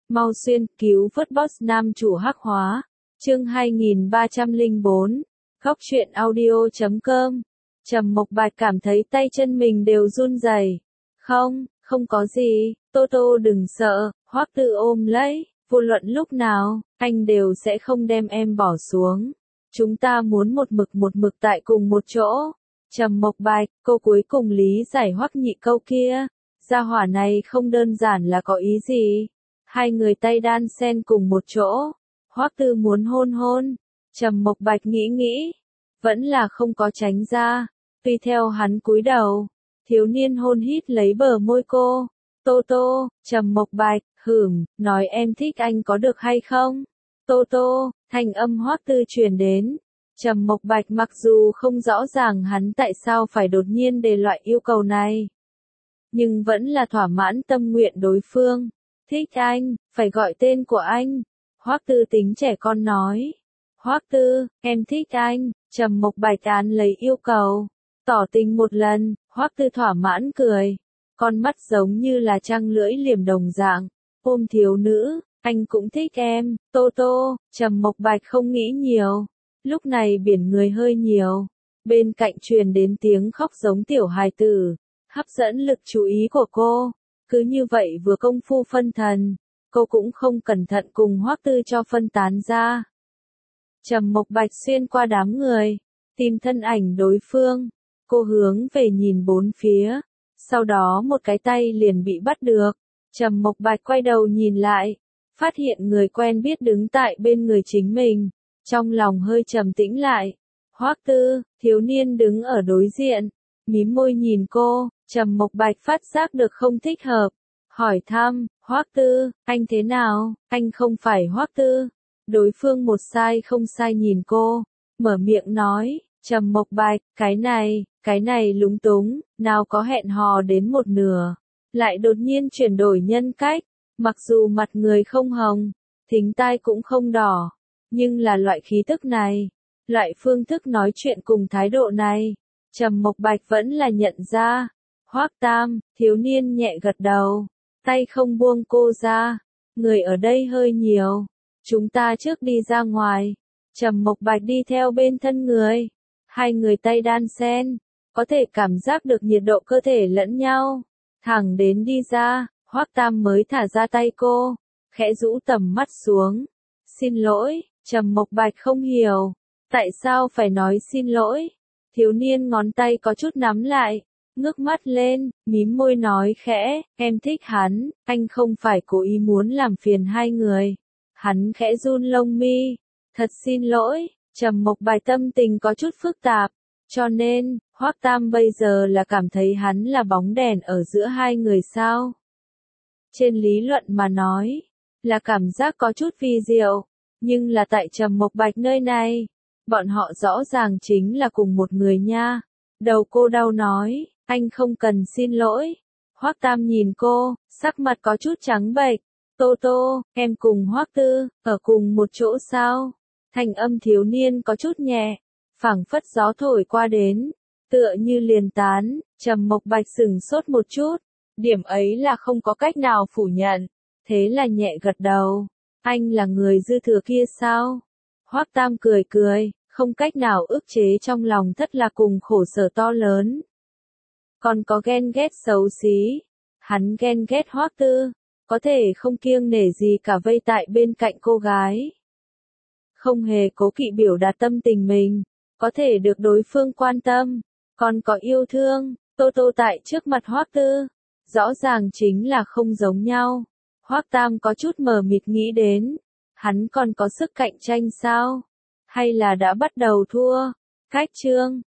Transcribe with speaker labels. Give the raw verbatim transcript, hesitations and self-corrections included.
Speaker 1: Mau xuyên, cứu vớt boss nam chủ hắc hóa. Chương hai nghìn ba trăm lẻ bốn. Góc truyện audio chấm com. Trầm Mộc Bạch cảm thấy tay chân mình đều run rẩy. Không, không có gì, Tô Tô đừng sợ, Hoắc Tư ôm lấy, vô luận lúc nào, anh đều sẽ không đem em bỏ xuống. Chúng ta muốn một mực một mực tại cùng một chỗ. Trầm Mộc Bạch, cô cuối cùng lý giải Hoắc Nhị câu kia. Gia hỏa này không đơn giản là có ý gì. Hai người tay đan xen cùng một chỗ. Hoắc Tư muốn hôn hôn. Trầm Mộc Bạch nghĩ nghĩ. Vẫn là không có tránh ra. Tuy theo hắn cúi đầu. Thiếu niên hôn hít lấy bờ môi cô. Tô Tô, Trầm Mộc Bạch, hửm, nói em thích anh có được hay không? Tô Tô, thanh âm Hoắc Tư truyền đến. Trầm Mộc Bạch mặc dù không rõ ràng hắn tại sao phải đột nhiên đề loại yêu cầu này. Nhưng vẫn là thỏa mãn tâm nguyện đối phương. Thích anh, phải gọi tên của anh. Hoắc Tư tính trẻ con nói. Hoắc Tư, em thích anh. Trầm Mộc Bạch án lấy yêu cầu. Tỏ tình một lần, Hoắc Tư thỏa mãn cười. Con mắt giống như là trăng lưỡi liềm đồng dạng. Ôm thiếu nữ, anh cũng thích em. Tô Tô, Trầm Mộc Bạch không nghĩ nhiều. Lúc này biển người hơi nhiều. Bên cạnh truyền đến tiếng khóc giống tiểu hài tử. Hấp dẫn lực chú ý của cô. Cứ như vậy vừa công phu phân thần. Cô cũng không cẩn thận cùng Hoắc Tư cho phân tán ra. Trầm Mộc Bạch xuyên qua đám người. Tìm thân ảnh đối phương. Cô hướng về nhìn bốn phía. Sau đó một cái tay liền bị bắt được. Trầm Mộc Bạch quay đầu nhìn lại. Phát hiện người quen biết đứng tại bên người chính mình. Trong lòng hơi trầm tĩnh lại. Hoắc Tư, thiếu niên đứng ở đối diện. Mím môi nhìn cô. Trầm Mộc Bạch phát giác được không thích hợp. Hỏi thăm, Hoắc Tư, anh thế nào? Anh không phải Hoắc Tư. Đối phương một sai không sai nhìn cô. Mở miệng nói, Trầm Mộc Bạch, cái này, cái này lúng túng, nào có hẹn hò đến một nửa. Lại đột nhiên chuyển đổi nhân cách. Mặc dù mặt người không hồng, thính tai cũng không đỏ. Nhưng là loại khí tức này, loại phương thức nói chuyện cùng thái độ này. Trầm Mộc Bạch vẫn là nhận ra. Hoắc Tam, thiếu niên nhẹ gật đầu. Tay không buông cô ra. Người ở đây hơi nhiều. Chúng ta trước đi ra ngoài. Trầm Mộc Bạch đi theo bên thân người. Hai người tay đan xen. Có thể cảm giác được nhiệt độ cơ thể lẫn nhau. Thẳng đến đi ra, Hoắc Tam mới thả ra tay cô. Khẽ rũ tầm mắt xuống. Xin lỗi, Trầm Mộc Bạch không hiểu. Tại sao phải nói xin lỗi? Thiếu niên ngón tay có chút nắm lại. Ngước mắt lên, mím môi nói khẽ, em thích hắn, anh không phải cố ý muốn làm phiền hai người. Hắn khẽ run lông mi. Thật xin lỗi, Trầm Mộc Bạch tâm tình có chút phức tạp. Cho nên, Hoắc Tam bây giờ là cảm thấy hắn là bóng đèn ở giữa hai người sao? Trên lý luận mà nói, là cảm giác có chút vi diệu. Nhưng là tại Trầm Mộc Bạch nơi này, bọn họ rõ ràng chính là cùng một người nha. Đầu cô đau nói, anh không cần xin lỗi. Hoắc Tam nhìn cô, sắc mặt có chút trắng bệch. Tô Tô, em cùng Hoắc Tư, ở cùng một chỗ sao? Thanh âm thiếu niên có chút nhẹ, phảng phất gió thổi qua đến, tựa như liền tán. Trầm Mộc Bạch sững sốt một chút, điểm ấy là không có cách nào phủ nhận, thế là nhẹ gật đầu. Anh là người dư thừa kia sao? Hoắc Tam cười cười, không cách nào ức chế trong lòng thất lạc cùng khổ sở to lớn. Còn có ghen ghét xấu xí. Hắn ghen ghét Hoắc Tư, có thể không kiêng nể gì cả vây tại bên cạnh cô gái. Không hề cố kỵ biểu đạt tâm tình mình, có thể được đối phương quan tâm, còn có yêu thương. Tô Tô tại trước mặt Hoắc Tư, rõ ràng chính là không giống nhau. Hoắc Tam có chút mờ mịt nghĩ đến, hắn còn có sức cạnh tranh sao? Hay là đã bắt đầu thua? Cách chương